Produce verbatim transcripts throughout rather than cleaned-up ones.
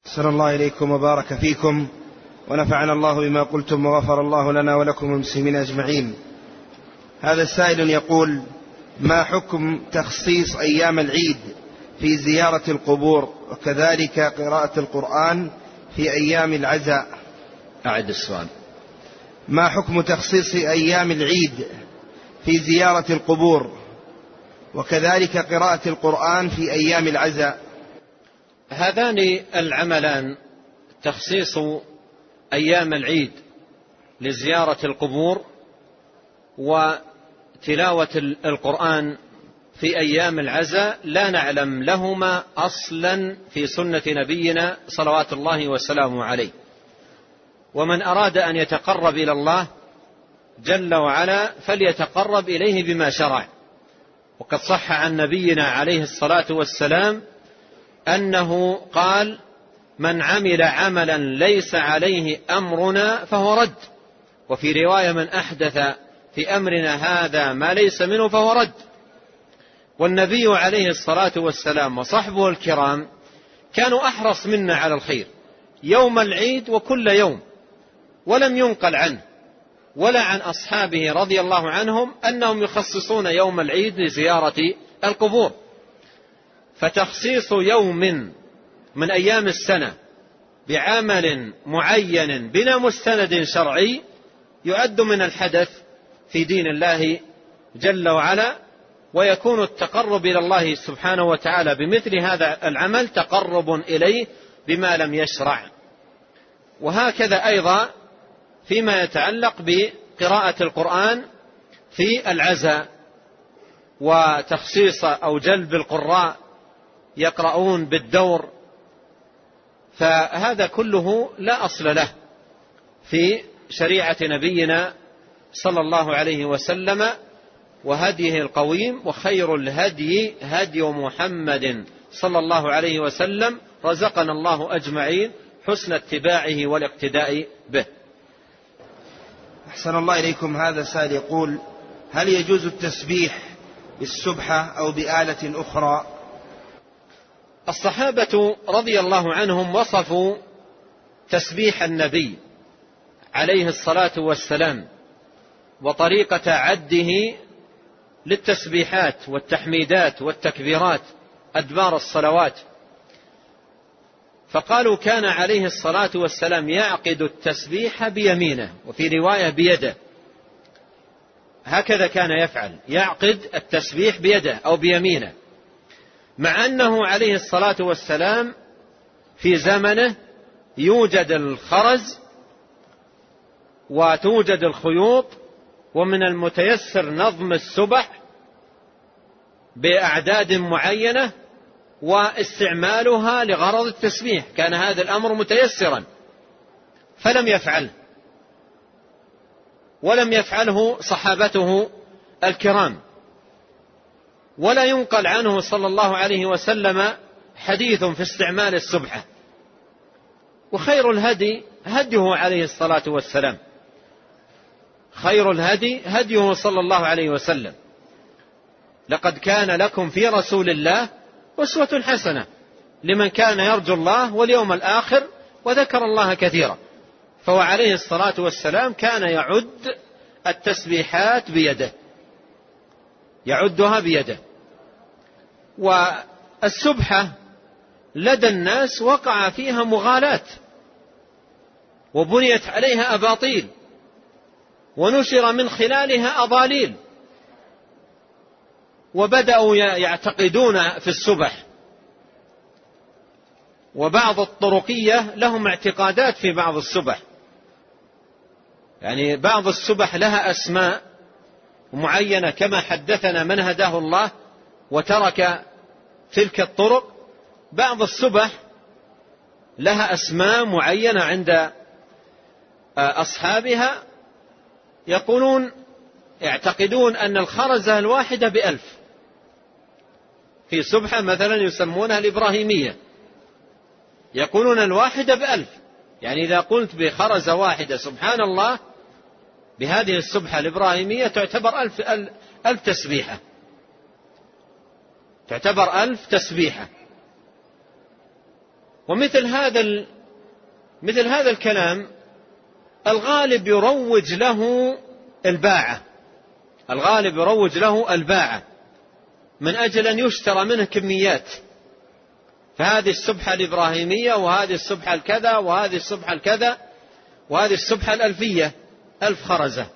أحسن الله إليكم وبارك فيكم ونفعنا الله بما قلتم وغفر الله لنا ولكم المسلمين أجمعين. هذا السائل يقول: ما حكم تخصيص أيام العيد في زيارة القبور وكذلك قراءة القرآن في أيام العزاء؟ أعد السؤال. ما حكم تخصيص أيام العيد في زيارة القبور وكذلك قراءة القرآن في أيام العزاء؟ هذان العملان، تخصيص أيام العيد لزيارة القبور وتلاوة القرآن في أيام العزاء، لا نعلم لهما أصلا في سنة نبينا صلوات الله وسلامه عليه. ومن أراد أن يتقرب إلى الله جل وعلا فليتقرب إليه بما شرع. وقد صح عن نبينا عليه الصلاة والسلام أنه قال: من عمل عملا ليس عليه أمرنا فهو رد. وفي رواية: من أحدث في أمرنا هذا ما ليس منه فهو رد. والنبي عليه الصلاة والسلام وصحبه الكرام كانوا أحرص منا على الخير يوم العيد وكل يوم، ولم ينقل عنه ولا عن أصحابه رضي الله عنهم أنهم يخصصون يوم العيد لزيارة القبور. فتخصيص يوم من أيام السنة بعمل معين بلا مستند شرعي يعد من الحدث في دين الله جل وعلا، ويكون التقرب إلى الله سبحانه وتعالى بمثل هذا العمل تقرب إليه بما لم يشرع. وهكذا أيضا فيما يتعلق بقراءة القرآن في العزاء وتخصيص أو جلب القراء يقرؤون بالدور، فهذا كله لا أصل له في شريعة نبينا صلى الله عليه وسلم وهديه القويم. وخير الهدي هدي محمد صلى الله عليه وسلم، رزقنا الله أجمعين حسن اتباعه والاقتداء به. أحسن الله إليكم. هذا سائل يقول: هل يجوز التسبيح بالسبحة أو بآلة أخرى؟ الصحابة رضي الله عنهم وصفوا تسبيح النبي عليه الصلاة والسلام وطريقة عده للتسبيحات والتحميدات والتكبيرات أدبار الصلوات، فقالوا: كان عليه الصلاة والسلام يعقد التسبيح بيمينه، وفي رواية بيده. هكذا كان يفعل، يعقد التسبيح بيده أو بيمينه، مع أنه عليه الصلاة والسلام في زمنه يوجد الخرز وتوجد الخيوط، ومن المتيسر نظم السبح بأعداد معينة واستعمالها لغرض التسبيح. كان هذا الأمر متيسرا فلم يفعله، ولم يفعله صحابته الكرام، ولا ينقل عنه صلى الله عليه وسلم حديث في استعمال السبحة. وخير الهدي هديه عليه الصلاة والسلام، خير الهدي هديه صلى الله عليه وسلم. لقد كان لكم في رسول الله أسوة حسنة لمن كان يرجو الله واليوم الآخر وذكر الله كثيرا. فهو عليه الصلاة والسلام كان يعد التسبيحات بيده، يعدها بيده. والسبحة لدى الناس وقع فيها مغالاة وبنيت عليها أباطيل ونشر من خلالها أضاليل، وبدأوا يعتقدون في السبح. وبعض الطرقية لهم اعتقادات في بعض السبح، يعني بعض السبح لها أسماء معينة كما حدثنا من هداه الله وترك تلك الطرق. بعض السبح لها أسماء معينة عند أصحابها، يقولون يعتقدون أن الخرزة الواحدة بألف. في سبحة مثلا يسمونها الإبراهيمية، يقولون الواحدة بألف، يعني إذا قلت بخرزة واحدة سبحان الله بهذه السبحة الإبراهيمية تعتبر ألف, ألف تسبيحة، تعتبر ألف تسبيحة. ومثل هذا مثل هذا الكلام الغالب يروج له الباعة، الغالب يروج له الباعة من أجل أن يشترى منه كميات، فهذه السبحة الإبراهيمية وهذه السبحة الكذا وهذه السبحة الكذا وهذه السبحة الألفية ألف خرزة،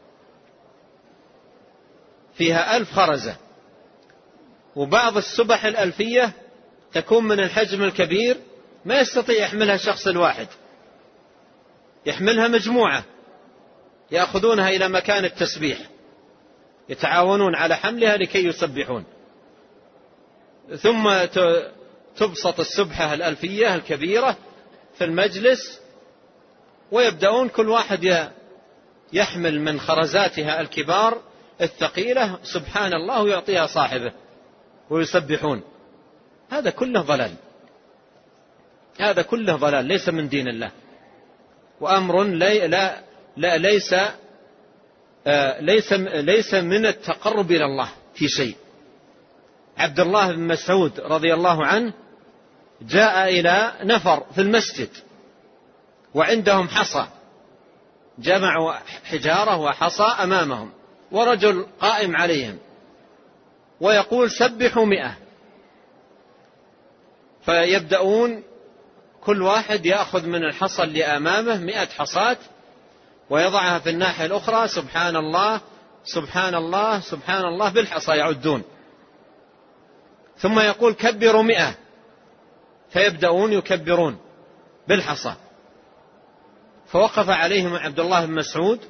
فيها ألف خرزة. وبعض السبح الألفية تكون من الحجم الكبير ما يستطيع يحملها شخص الواحد، يحملها مجموعة يأخذونها إلى مكان التسبيح، يتعاونون على حملها لكي يسبحون، ثم تبسط السبحة الألفية الكبيرة في المجلس، ويبدأون كل واحد يحمل من خرزاتها الكبار الثقيلة سبحان الله ويعطيها صاحبه ويسبحون. هذا كله ضلال، هذا كله ضلال ليس من دين الله، وأمر لي لا لا ليس آه ليس ليس من التقرب إلى الله في شيء. عبد الله بن مسعود رضي الله عنه جاء إلى نفر في المسجد وعندهم حصى، جمعوا حجارة وحصى أمامهم ورجل قائم عليهم ويقول سبحوا مئة، فيبدأون كل واحد يأخذ من الحصى اللي أمامه مئة حصاة ويضعها في الناحية الأخرى، سبحان الله سبحان الله سبحان الله بالحصى يعدون، ثم يقول كبروا مئة، فيبدأون يكبرون بالحصى. فوقف عليهم عبد الله بن مسعود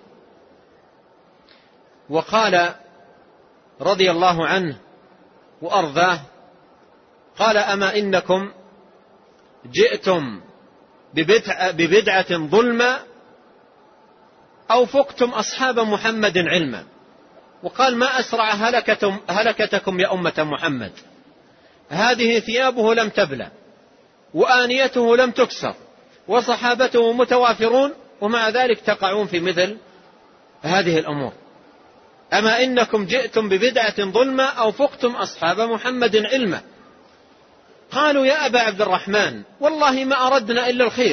وقال رضي الله عنه وأرضاه، قال أما إنكم جئتم ببدعة ظلمة أو فقتم أصحاب محمد علما. وقال ما أسرع هلكتكم يا أمة محمد، هذه ثيابه لم تبلى وآنيته لم تكسر وصحابته متوافرون، ومع ذلك تقعون في مثل هذه الأمور. أما إنكم جئتم ببدعة ظلمة أو فقتم أصحاب محمد علما. قالوا يا أبا عبد الرحمن والله ما أردنا إلا الخير.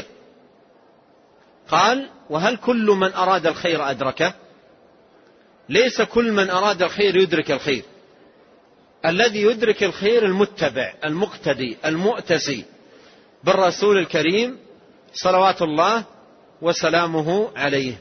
قال وهل كل من أراد الخير أدركه؟ ليس كل من أراد الخير يدرك الخير، الذي يدرك الخير المتبع المقتدي المؤتسي بالرسول الكريم صلوات الله وسلامه عليه.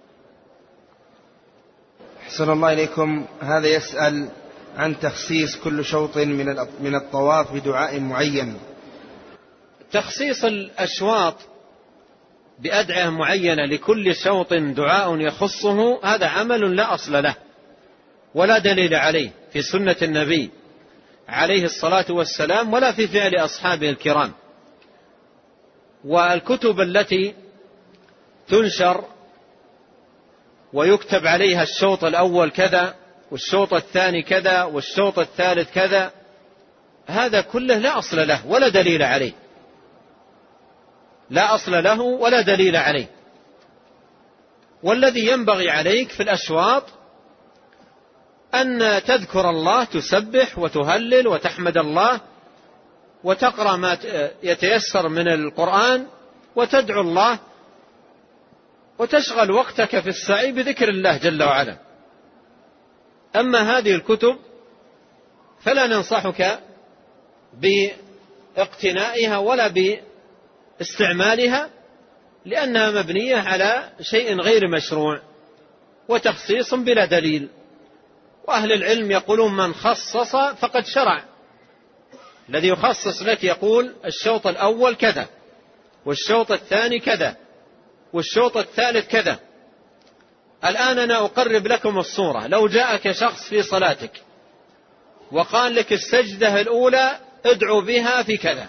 أحسن الله إليكم. هذا يسأل عن تخصيص كل شوط من الطواف بدعاء معين. تخصيص الأشواط بأدعية معينة لكل شوط دعاء يخصه هذا عمل لا أصل له ولا دليل عليه في سنة النبي عليه الصلاة والسلام ولا في فعل أصحابه الكرام. والكتب التي تنشر ويكتب عليها الشوط الأول كذا والشوط الثاني كذا والشوط الثالث كذا، هذا كله لا أصل له ولا دليل عليه، لا أصل له ولا دليل عليه. والذي ينبغي عليك في الأشواط أن تذكر الله، تسبح وتهلل وتحمد الله وتقرأ ما يتيسر من القرآن وتدعو الله وتشغل وقتك في السعي بذكر الله جل وعلا. أما هذه الكتب فلا ننصحك باقتنائها ولا باستعمالها، لأنها مبنية على شيء غير مشروع وتخصيص بلا دليل. وأهل العلم يقولون من خصص فقد شرع. الذي يخصص لك يقول الشوط الأول كذا والشوط الثاني كذا والشوط الثالث كذا. الآن أنا أقرب لكم الصورة. لو جاءك شخص في صلاتك وقال لك السجدة الأولى ادعو بها في كذا،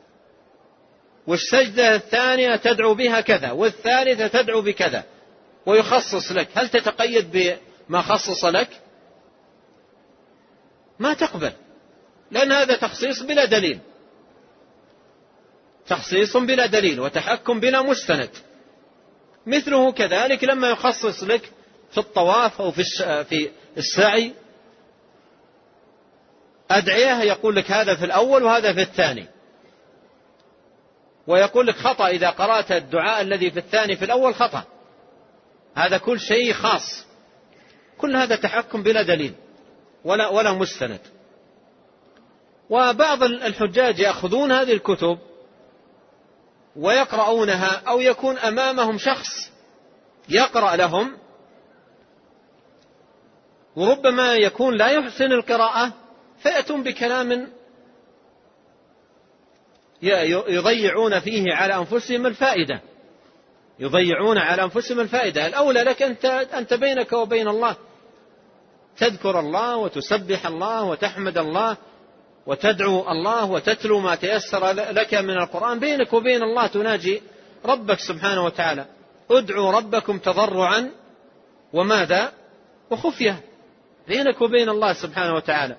والسجدة الثانية تدعو بها كذا، والثالثة تدعو بكذا، ويخصص لك، هل تتقيد بما خصص لك؟ ما تقبل، لأن هذا تخصيص بلا دليل، تخصيص بلا دليل وتحكم بلا مستند. مثله كذلك لما يخصص لك في الطواف أو في السعي أدعية، يقول لك هذا في الأول وهذا في الثاني، ويقول لك خطأ إذا قرأت الدعاء الذي في الثاني في الأول خطأ، هذا كل شيء خاص. كل هذا تحكم بلا دليل ولا ولا مستند. وبعض الحجاج يأخذون هذه الكتب ويقرؤونها، أو يكون أمامهم شخص يقرأ لهم وربما يكون لا يحسن القراءة، فيأتون بكلام يضيعون فيه على أنفسهم الفائدة، يضيعون على أنفسهم الفائدة. الأولى لك أنت, أنت بينك وبين الله تذكر الله وتسبح الله وتحمد الله وتدعو الله وتتلو ما تيسر لك من القرآن، بينك وبين الله تناجي ربك سبحانه وتعالى. ادعوا ربكم تضرعا وماذا وخفية، بينك وبين الله سبحانه وتعالى.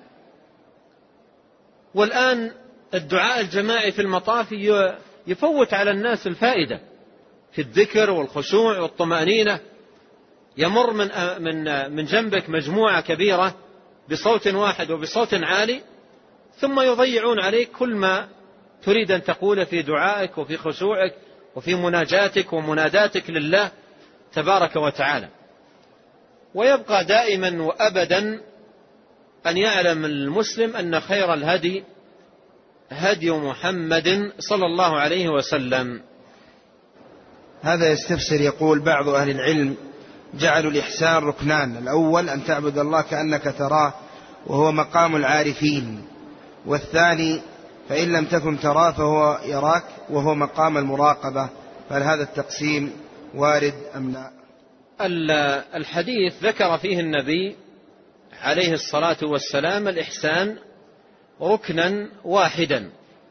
والآن الدعاء الجماعي في المطاف يفوت على الناس الفائدة في الذكر والخشوع والطمأنينة. يمر من من من جنبك مجموعة كبيرة بصوت واحد وبصوت عالي، ثم يضيعون عليك كل ما تريد أن تقول في دعائك وفي خشوعك وفي مناجاتك ومناداتك لله تبارك وتعالى. ويبقى دائما وأبدا أن يعلم المسلم أن خير الهدي هدي محمد صلى الله عليه وسلم. هذا يستفسر يقول: بعض أهل العلم جعلوا الإحسان ركنان، الأول أن تعبد الله كأنك تراه وهو مقام العارفين، والثاني فإن لم تكن تراه فهو يراك وهو مقام المراقبة، فهل هذا التقسيم وارد أم لا؟ الحديث ذكر فيه النبي عليه الصلاة والسلام الإحسان ركنا واحدا،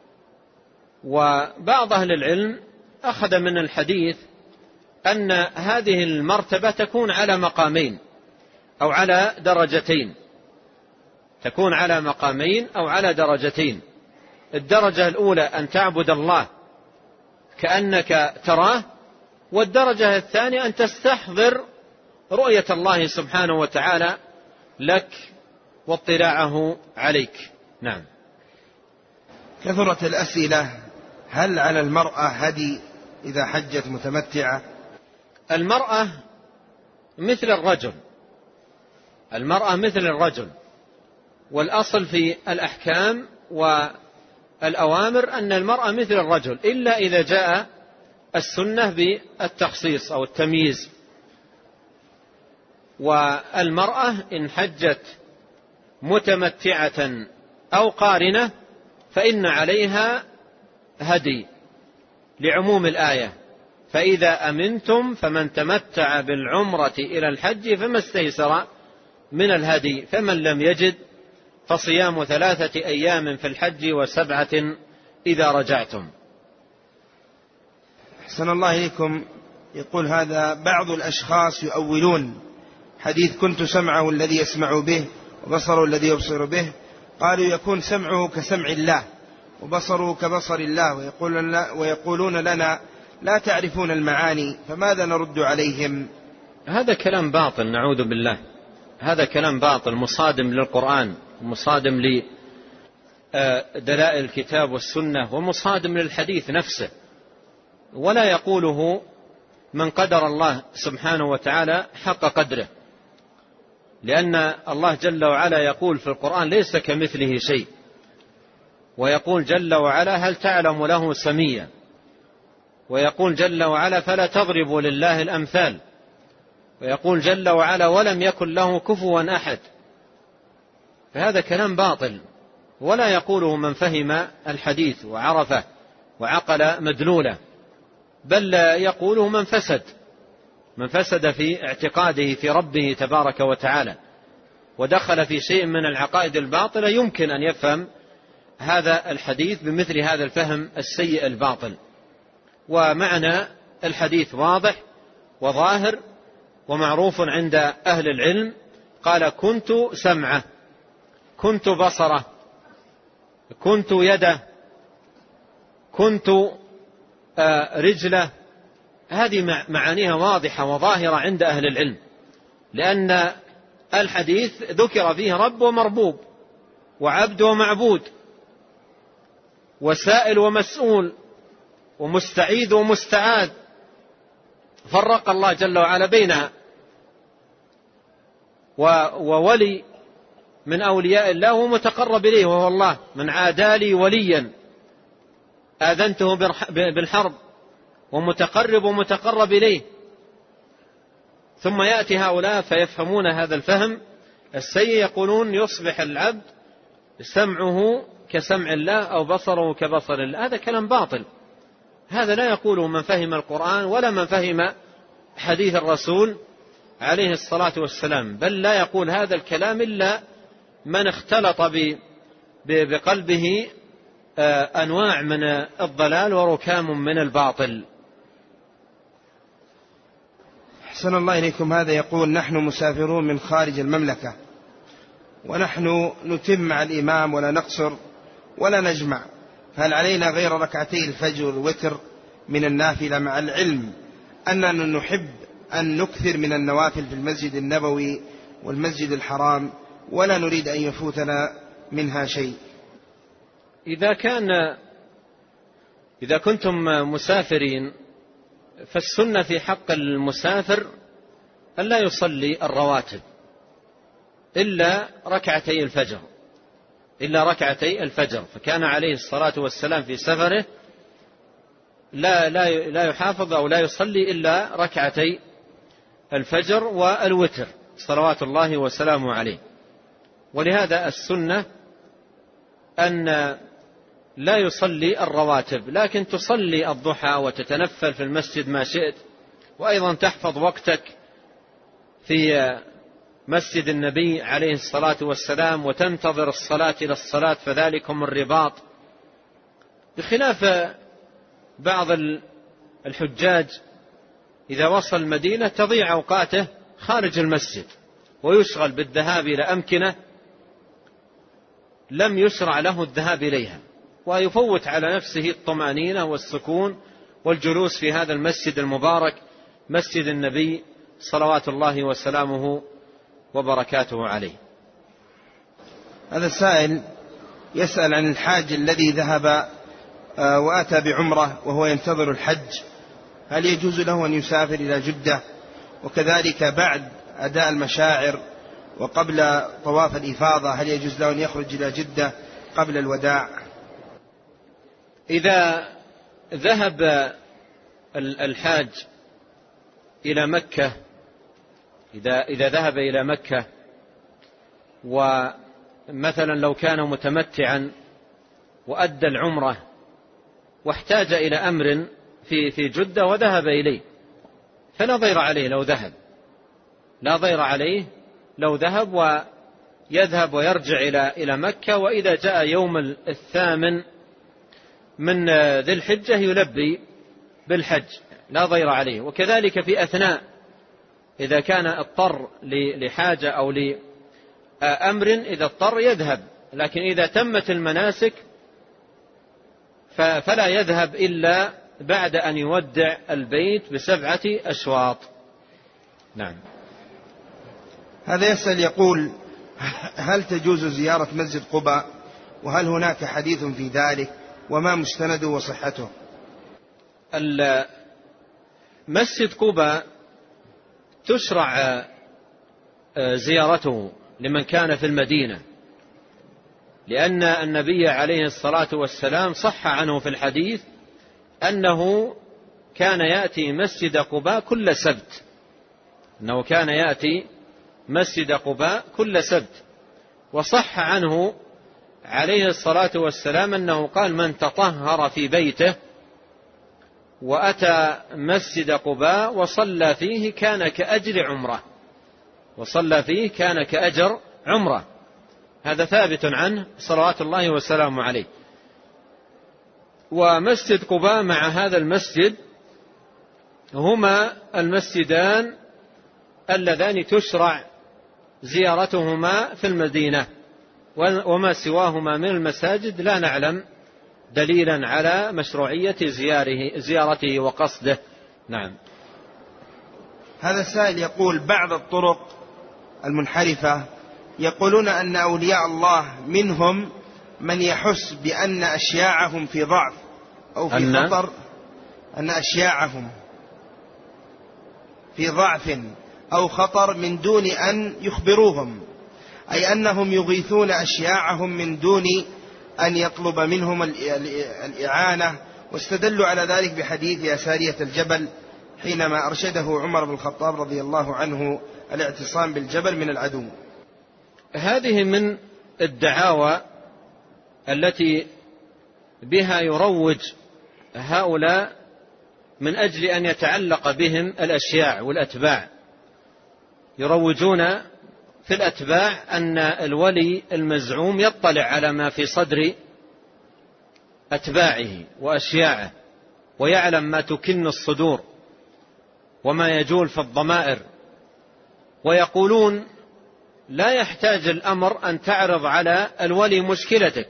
وبعض أهل العلم أخذ من الحديث أن هذه المرتبة تكون على مقامين أو على درجتين، تكون على مقامين أو على درجتين. الدرجة الأولى أن تعبد الله كأنك تراه، والدرجة الثانية أن تستحضر رؤية الله سبحانه وتعالى لك واطلاعه عليك. نعم. كثرت الأسئلة: هل على المرأة هدي إذا حجت متمتعة؟ المرأة مثل الرجل، المرأة مثل الرجل، والأصل في الأحكام والأوامر أن المرأة مثل الرجل، إلا إذا جاء السنة بالتخصيص أو التمييز. والمرأة إن حجت متمتعة أو قارنة فإن عليها هدي لعموم الآية: فإذا أمنتم فمن تمتع بالعمرة إلى الحج فما استيسر من الهدي، فمن لم يجد فصيام ثلاثة أيام في الحج وسبعة إذا رجعتم. أحسن الله إليكم. يقول هذا: بعض الأشخاص يؤولون حديث كنت سمعه الذي يسمع به وبصره الذي يبصر به، قالوا يكون سمعه كسمع الله وبصره كبصر الله، ويقولون, ويقولون لنا لا تعرفون المعاني، فماذا نرد عليهم؟ هذا كلام باطل، نعوذ بالله. هذا كلام باطل مصادم للقرآن ومصادم لدلائل الكتاب والسنة ومصادم للحديث نفسه، ولا يقوله من قدر الله سبحانه وتعالى حق قدره، لأن الله جل وعلا يقول في القرآن: ليس كمثله شيء، ويقول جل وعلا: هل تعلم له سميا، ويقول جل وعلا: فلا تضربوا لله الأمثال، ويقول جل وعلا: ولم يكن له كفوا أحد. فهذا كلام باطل، ولا يقوله من فهم الحديث وعرفه وعقل مدلوله، بل يقوله من فسد من فسد في اعتقاده في ربه تبارك وتعالى، ودخل في شيء من العقائد الباطلة، يمكن أن يفهم هذا الحديث بمثل هذا الفهم السيء الباطل. ومعنى الحديث واضح وظاهر ومعروف عند أهل العلم. قال: كنت سمعه، كنت بصره، كنت يده، كنت رجله. هذه معانيها واضحة وظاهرة عند أهل العلم، لأن الحديث ذكر فيه رب ومربوب وعبد ومعبود وسائل ومسؤول، ومستعيذ ومستعاذ، فرق الله جل وعلا بينها. وولي من أولياء الله ومتقرب إليه وهو الله، من عادى لي وليا آذنته بالحرب، ومتقرب ومتقرب إليه. ثم يأتي هؤلاء فيفهمون هذا الفهم السيء، يقولون يصبح العبد سمعه كسمع الله أو بصره كبصر الله. هذا كلام باطل، هذا لا يقوله من فهم القرآن ولا من فهم حديث الرسول عليه الصلاة والسلام، بل لا يقول هذا الكلام إلا من اختلط بقلبه أنواع من الضلال وركام من الباطل. أحسن الله إليكم. هذا يقول: نحن مسافرون من خارج المملكة، ونحن نتم مع الإمام ولا نقصر ولا نجمع، هل علينا غير ركعتي الفجر والوتر من النافلة، مع العلم أننا نحب أن نكثر من النوافل في المسجد النبوي والمسجد الحرام، ولا نريد أن يفوتنا منها شيء؟ إذا كان إذا كنتم مسافرين فالسنة في حق المسافر أن لا يصلي الرواتب إلا ركعتي الفجر إلا ركعتي الفجر فكان عليه الصلاة والسلام في سفره لا لا لا يحافظ أو لا يصلي إلا ركعتي الفجر والوتر صلوات الله وسلامه عليه. ولهذا السنة أن لا يصلي الرواتب، لكن تصلي الضحى وتتنفل في المسجد ما شئت، وأيضا تحفظ وقتك في مسجد النبي عليه الصلاة والسلام وتنتظر الصلاة إلى الصلاة، فذلكم الرباط. بخلاف بعض الحجاج إذا وصل المدينة تضيع أوقاته خارج المسجد ويشغل بالذهاب إلى أمكنة لم يشرع له الذهاب إليها، ويفوت على نفسه الطمأنينة والسكون والجلوس في هذا المسجد المبارك مسجد النبي صلوات الله وسلامه وبركاته عليه. هذا السائل يسأل عن الحاج الذي ذهب وأتى بعمرة وهو ينتظر الحج، هل يجوز له أن يسافر إلى جدة؟ وكذلك بعد أداء المشاعر وقبل طواف الإفاضة هل يجوز له أن يخرج إلى جدة قبل الوداع؟ إذا ذهب الحاج إلى مكة إذا إذا ذهب إلى مكة ومثلا لو كان متمتعا وأدى العمرة واحتاج إلى أمر في في جدة وذهب إليه فلا ضير عليه لو ذهب لا ضير عليه لو ذهب ويذهب ويرجع إلى إلى مكة، وإذا جاء يوم الثامن من ذي الحجة يلبي بالحج لا ضير عليه. وكذلك في أثناء إذا كان اضطر لحاجة أو لأمر إذا اضطر يذهب، لكن إذا تمت المناسك فلا يذهب إلا بعد أن يودع البيت بسبعة أشواط. نعم. هذا يسأل يقول: هل تجوز زيارة مسجد قباء؟ وهل هناك حديث في ذلك؟ وما مستنده وصحته؟ مسجد قباء تشرع زيارته لمن كان في المدينة، لأن النبي عليه الصلاة والسلام صح عنه في الحديث أنه كان يأتي مسجد قباء كل سبت أنه كان يأتي مسجد قباء كل سبت وصح عنه عليه الصلاة والسلام أنه قال: من تطهر في بيته وأتى مسجد قباء وصلى فيه كان كأجر عمره وصلى فيه كان كأجر عمره. هذا ثابت عنه صلوات الله وسلامه عليه. ومسجد قباء مع هذا المسجد هما المسجدان اللذان تشرع زيارتهما في المدينة، وما سواهما من المساجد لا نعلم دليلا على مشروعية زياره زيارته وقصده. نعم. هذا السائل يقول: بعض الطرق المنحرفة يقولون أن أولياء الله منهم من يحس بأن أشياعهم في ضعف أو في أن خطر أن أشياعهم في ضعف أو خطر من دون أن يخبروهم، أي أنهم يغيثون أشياعهم من دون أن يطلب منهم الإعانة. واستدلوا على ذلك بحديث يا سارية الجبل حينما أرشده عمر بن الخطاب رضي الله عنه الاعتصام بالجبل من العدو. هذه من الدعاوى التي بها يروج هؤلاء من أجل أن يتعلق بهم الأشياع والأتباع. يروجون في الأتباع أن الولي المزعوم يطلع على ما في صدر أتباعه وأشياعه، ويعلم ما تكن الصدور وما يجول في الضمائر. ويقولون لا يحتاج الأمر أن تعرض على الولي مشكلتك،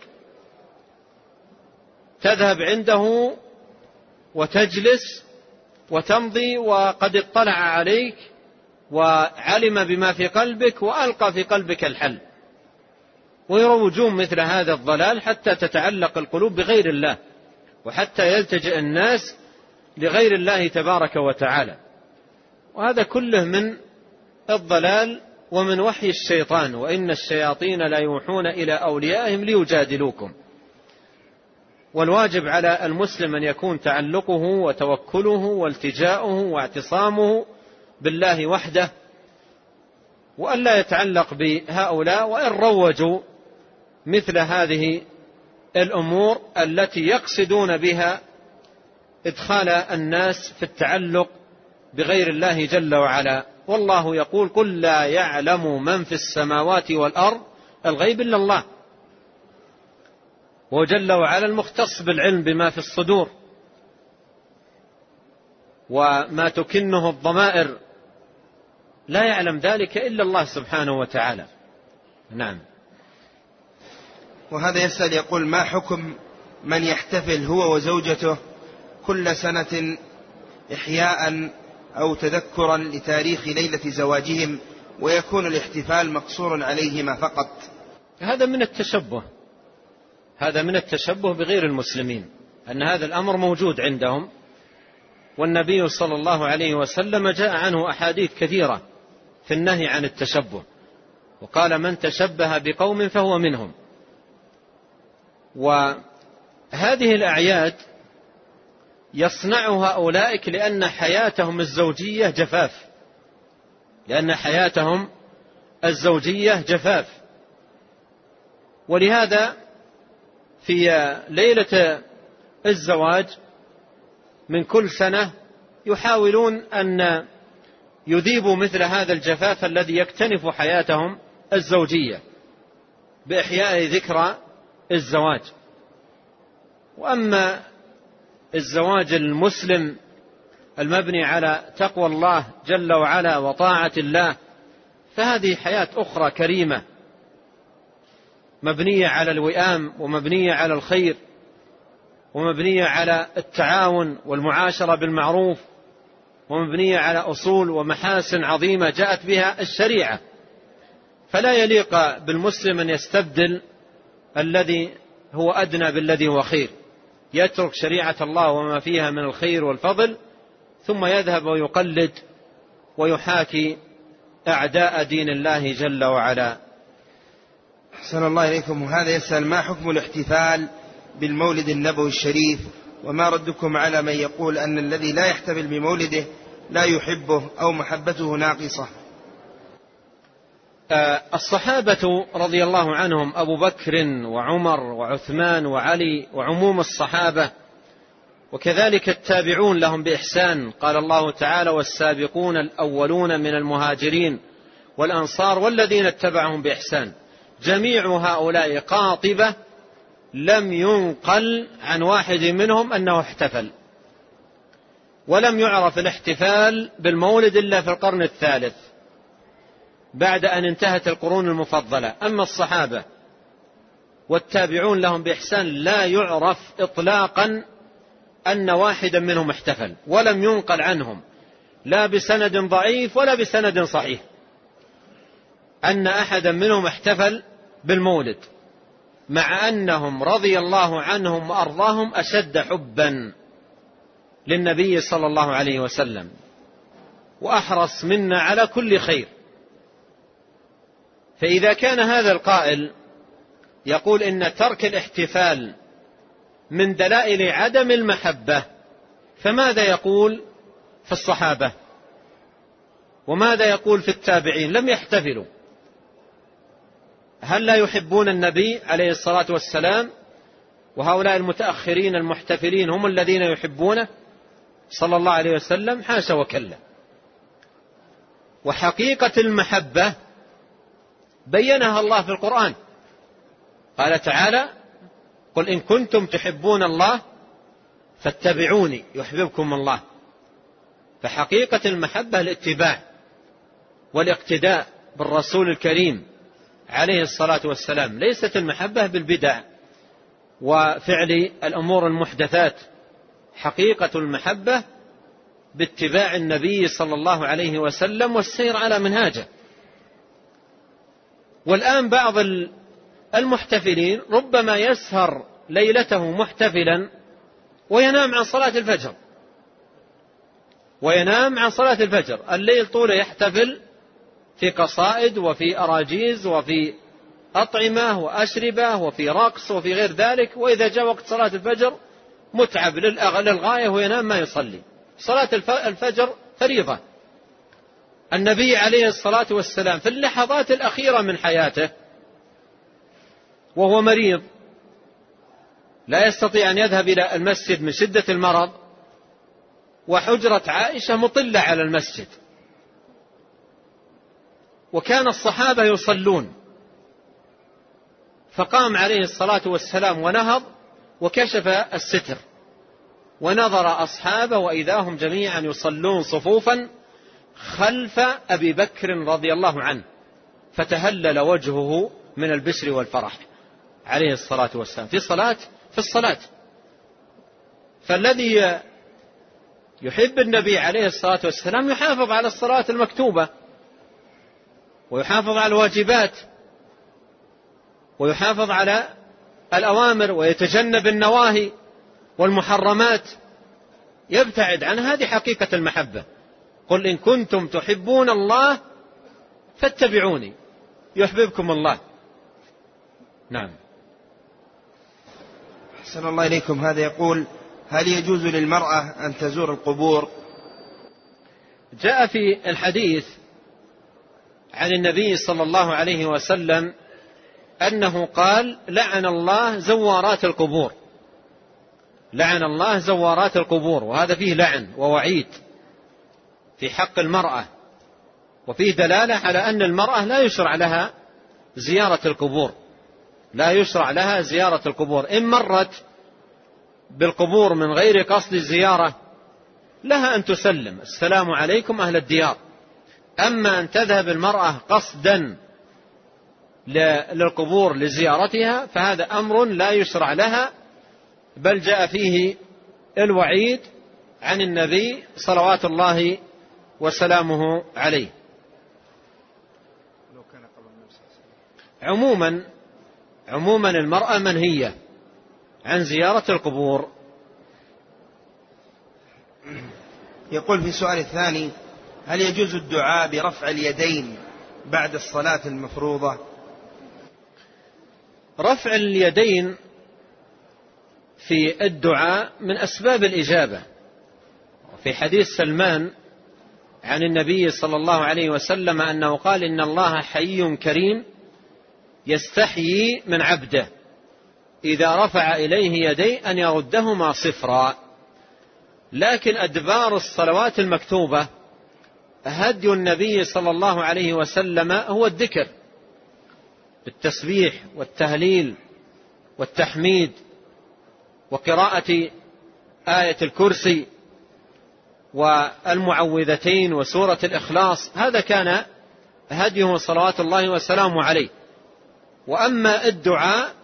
تذهب عنده وتجلس وتمضي وقد اطلع عليك وعلم بما في قلبك وألقى في قلبك الحل. ويروجون مثل هذا الضلال حتى تتعلق القلوب بغير الله، وحتى يلتجئ الناس لغير الله تبارك وتعالى. وهذا كله من الضلال ومن وحي الشيطان، وإن الشياطين لا يوحون إلى أوليائهم ليجادلوكم. والواجب على المسلم أن يكون تعلقه وتوكله والتجاؤه واعتصامه بالله وحده، وأن لا يتعلق بهؤلاء وإن روجوا مثل هذه الأمور التي يقصدون بها إدخال الناس في التعلق بغير الله جل وعلا. والله يقول قل لا يعلم من في السماوات والأرض الغيب إلا الله، وجل وعلا المختص بالعلم بما في الصدور وما تكنه الضمائر، لا يعلم ذلك إلا الله سبحانه وتعالى. نعم. وهذا يسأل يقول ما حكم من يحتفل هو وزوجته كل سنة إحياء أو تذكرا لتاريخ ليلة زواجهم، ويكون الاحتفال مقصور عليهما فقط؟ هذا من التشبه، هذا من التشبه بغير المسلمين، أن هذا الأمر موجود عندهم، والنبي صلى الله عليه وسلم جاء عنه أحاديث كثيرة في النهي عن التشبه، وقال من تشبه بقوم فهو منهم. وهذه الأعياد يصنعها أولئك لأن حياتهم الزوجية جفاف، لأن حياتهم الزوجية جفاف. ولهذا في ليلة الزواج من كل سنة يحاولون أن يذيبوا مثل هذا الجفاف الذي يكتنف حياتهم الزوجية بإحياء ذكرى الزواج. وأما الزواج المسلم المبني على تقوى الله جل وعلا وطاعة الله فهذه حياة أخرى كريمة مبنية على الوئام ومبنية على الخير ومبنية على التعاون والمعاشرة بالمعروف ومبنية على أصول ومحاسن عظيمة جاءت بها الشريعة. فلا يليق بالمسلم أن يستبدل الذي هو أدنى بالذي هو خير، يترك شريعة الله وما فيها من الخير والفضل ثم يذهب ويقلد ويحاكي أعداء دين الله جل وعلا. أحسن الله إليكم. وهذا يسأل ما حكم الاحتفال بالمولد النبوي الشريف، وما ردكم على من يقول أن الذي لا يحتفل بمولده لا يحبه أو محبته ناقصة؟ الصحابة رضي الله عنهم أبو بكر وعمر وعثمان وعلي وعموم الصحابة، وكذلك التابعون لهم بإحسان. قال الله تعالى والسابقون الأولون من المهاجرين والأنصار والذين اتبعهم بإحسان، جميع هؤلاء قاطبة لم ينقل عن واحد منهم أنه احتفل، ولم يعرف الاحتفال بالمولد إلا في القرن الثالث بعد أن انتهت القرون المفضلة. أما الصحابة والتابعون لهم بإحسان لا يعرف إطلاقا أن واحدا منهم احتفل، ولم ينقل عنهم لا بسند ضعيف ولا بسند صحيح أن أحدا منهم احتفل بالمولد، مع أنهم رضي الله عنهم وأرضاهم أشد حبا للنبي صلى الله عليه وسلم، وأحرص منا على كل خير. فإذا كان هذا القائل يقول إن ترك الاحتفال من دلائل عدم المحبة، فماذا يقول في الصحابة؟ وماذا يقول في التابعين؟ لم يحتفلوا. هل لا يحبون النبي عليه الصلاة والسلام؟ وهؤلاء المتأخرين المحتفلين هم الذين يحبونه صلى الله عليه وسلم؟ حاشا وكلا. وحقيقة المحبة بينها الله في القرآن، قال تعالى: قل إن كنتم تحبون الله فاتبعوني يحببكم الله. فحقيقة المحبة الاتباع والاقتداء بالرسول الكريم عليه الصلاة والسلام، ليست المحبة بالبدع وفعل الأمور المحدثات. حقيقة المحبة باتباع النبي صلى الله عليه وسلم والسير على منهاجه. والآن بعض المحتفلين ربما يسهر ليلته محتفلا وينام عن صلاة الفجر، وينام عن صلاة الفجر الليل طوله يحتفل في قصائد وفي أراجيز وفي أطعمة وأشربة وفي رقص وفي غير ذلك، وإذا جاء وقت صلاة الفجر متعب للغاية وينام ما يصلي. صلاة الفجر فريضة. النبي عليه الصلاة والسلام في اللحظات الأخيرة من حياته وهو مريض لا يستطيع أن يذهب إلى المسجد من شدة المرض، وحجرة عائشة مطلة على المسجد، وكان الصحابة يصلون، فقام عليه الصلاة والسلام ونهض وكشف الستر ونظر أصحابه وإذا هم جميعا يصلون صفوفا خلف أبي بكر رضي الله عنه، فتهلل وجهه من البشر والفرح عليه الصلاة والسلام في صلاة في الصلاة. فالذي يحب النبي عليه الصلاة والسلام يحافظ على الصلاة المكتوبة، ويحافظ على الواجبات، ويحافظ على الأوامر، ويتجنب النواهي والمحرمات، يبتعد عن هذه حقيقة المحبة. قل إن كنتم تحبون الله فاتبعوني يحببكم الله. نعم. أحسن الله إليكم. هذا يقول: هل يجوز للمرأة أن تزور القبور؟ جاء في الحديث عن النبي صلى الله عليه وسلم أنه قال: لعن الله زوارات القبور، لعن الله زوارات القبور. وهذا فيه لعن ووعيد في حق المرأة، وفيه دلالة على أن المرأة لا يشرع لها زيارة القبور، لا يشرع لها زيارة القبور. إن مرت بالقبور من غير قصد الزيارة لها أن تسلم: السلام عليكم أهل الديار. أما أن تذهب المرأة قصدا للقبور لزيارتها فهذا أمر لا يشرع لها، بل جاء فيه الوعيد عن النبي صلوات الله وسلامه عليه. عموما عموما المرأة منهية عن زيارة القبور. يقول في السؤال الثاني: هل يجوز الدعاء برفع اليدين بعد الصلاة المفروضة؟ رفع اليدين في الدعاء من أسباب الإجابة. في حديث سلمان عن النبي صلى الله عليه وسلم أنه قال: إن الله حي كريم يستحيي من عبده إذا رفع إليه يديه أن يردهما صفرا. لكن أدبار الصلوات المكتوبة هدي النبي صلى الله عليه وسلم هو الذكر بالتسبيح والتهليل والتحميد وقراءة آية الكرسي والمعوذتين وسورة الإخلاص. هذا كان هديه صلوات الله وسلامه عليه. وأما الدعاء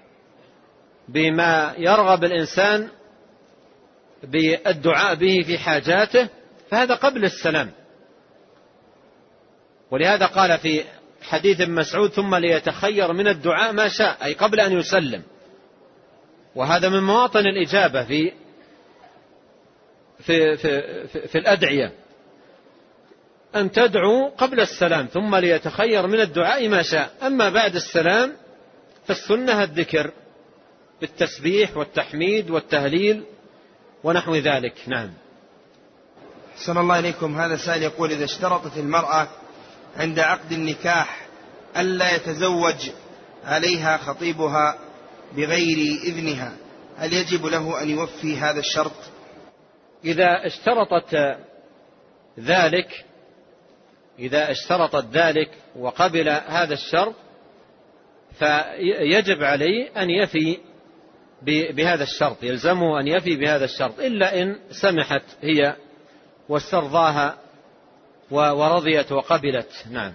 بما يرغب الإنسان بالدعاء به في حاجاته فهذا قبل السلام. ولهذا قال في حديث مسعود: ثم ليتخير من الدعاء ما شاء، أي قبل أن يسلم. وهذا من مواطن الإجابة في في, في, في, في الأدعية أن تدعو قبل السلام ثم ليتخير من الدعاء ما شاء. أما بعد السلام فالسنة الذكر بالتسبيح والتحميد والتهليل ونحو ذلك. نعم. أحسن الله إليكم. هذا سائل يقول: إذا اشترطت المرأة عند عقد النكاح ألا يتزوج عليها خطيبها بغير إذنها، هل يجب له أن يوفي هذا الشرط؟ إذا اشترطت ذلك إذا اشترطت ذلك وقبل هذا الشرط فيجب عليه أن يفي بهذا الشرط، يلزمه أن يفي بهذا الشرط، إلا إن سمحت هي واسترضاها ورضيت وقبلت. نعم.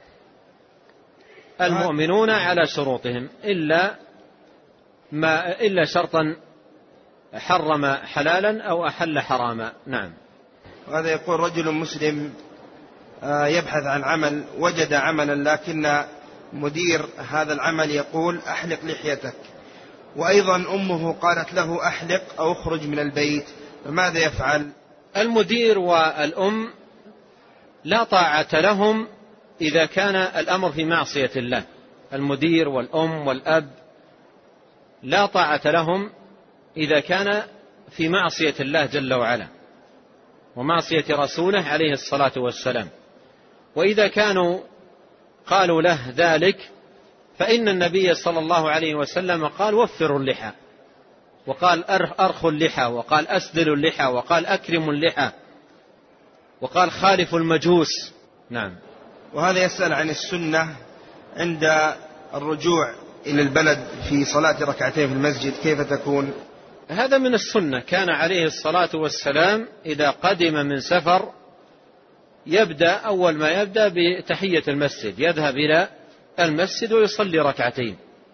المؤمنون على شروطهم إلا ما إلا شرطا حرم حلالا أو أحل حراما. نعم. وهذا يقول: رجل مسلم يبحث عن عمل، وجد عملا لكن مدير هذا العمل يقول: أحلق لحيتك، وأيضا أمه قالت له: أحلق أو اخرج من البيت، فماذا يفعل؟ المدير والأم لا طاعة لهم إذا كان الأمر في معصية الله. المدير والأم والأب لا طاعة لهم إذا كان في معصية الله جل وعلا ومعصية رسوله عليه الصلاة والسلام. وإذا كانوا قالوا له ذلك فإن النبي صلى الله عليه وسلم قال: وفروا اللحى، وقال: أرخوا اللحى، وقال: أسدلوا اللحى، وقال: أكرموا اللحى، وقال: خالفوا المجوس. نعم. وهذا يسأل عن السنة عند الرجوع إلى البلد في صلاة ركعتين في المسجد، كيف تكون؟ هذا من السنة. كان عليه الصلاة والسلام إذا قدم من سفر يبدأ أول ما يبدأ بتحية المسجد، يذهب إلى المسجد ويصلي ركعتين،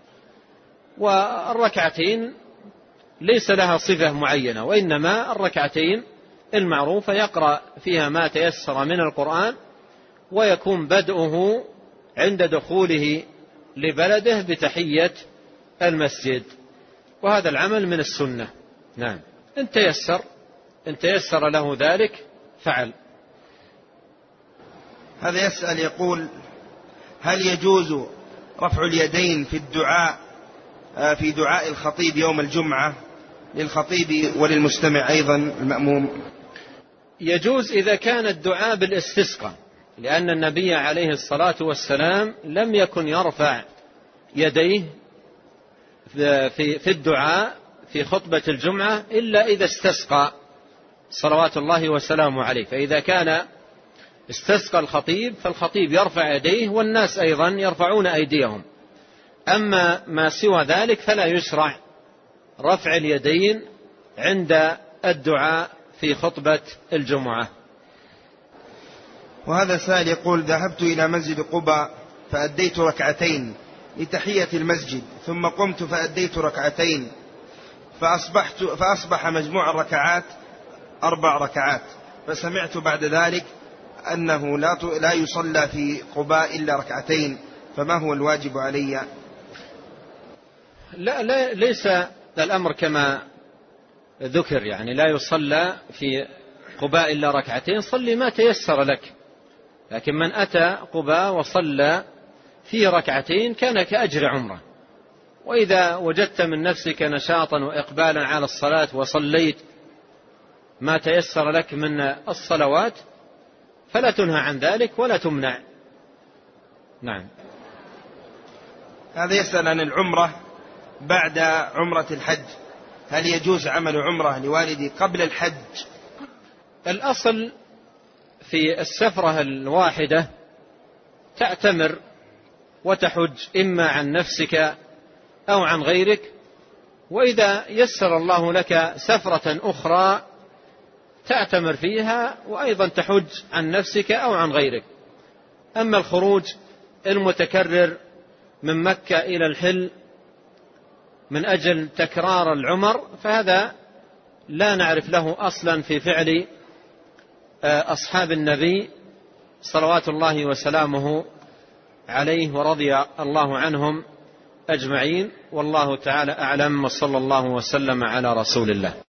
والركعتين ليس لها صفة معينة، وإنما الركعتين المعروفة يقرأ فيها ما تيسر من القرآن، ويكون بدءه عند دخوله لبلده بتحية المسجد، وهذا العمل من السنة. نعم. إن تيسر إن تيسر له ذلك فعل. هذا يسأل يقول: هل يجوز رفع اليدين في الدعاء في دعاء الخطيب يوم الجمعة للخطيب وللمستمع أيضا المأموم؟ يجوز إذا كان الدعاء بالاستسقاء، لأن النبي عليه الصلاة والسلام لم يكن يرفع يديه في الدعاء في خطبة الجمعة إلا إذا استسقى صلوات الله وسلامه عليه. فإذا كان استسقى الخطيب فالخطيب يرفع يديه والناس أيضا يرفعون أيديهم. أما ما سوى ذلك فلا يشرع رفع اليدين عند الدعاء في خطبة الجمعة. وهذا سائل يقول: ذهبت إلى مسجد قباء فأديت ركعتين لتحية المسجد، ثم قمت فأديت ركعتين، فأصبحت فأصبح مجموع الركعات أربع ركعات، فسمعت بعد ذلك أنه لا لا يصلى في قباء إلا ركعتين، فما هو الواجب علي؟ لا, لا ليس الأمر كما ذكر، يعني لا يصلى في قباء إلا ركعتين، صلي ما تيسر لك. لكن من أتى قباء وصلى في ركعتين كان كأجر عمره. وإذا وجدت من نفسك نشاطا وإقبالا على الصلاة وصليت ما تيسر لك من الصلوات فلا تنهى عن ذلك ولا تمنع. نعم. هذا يسأل عن العمرة بعد عمرة الحج، هل يجوز عمل عمرة لوالدي قبل الحج؟ الأصل في السفرة الواحدة تعتمر وتحج إما عن نفسك أو عن غيرك، وإذا يسر الله لك سفرة أخرى تعتمر فيها وأيضا تحج عن نفسك أو عن غيرك. أما الخروج المتكرر من مكة إلى الحل من أجل تكرار العمر فهذا لا نعرف له أصلا في فعل أصحاب النبي صلوات الله وسلامه عليه ورضي الله عنهم أجمعين، والله تعالى أعلم، وصلى الله وسلم على رسول الله.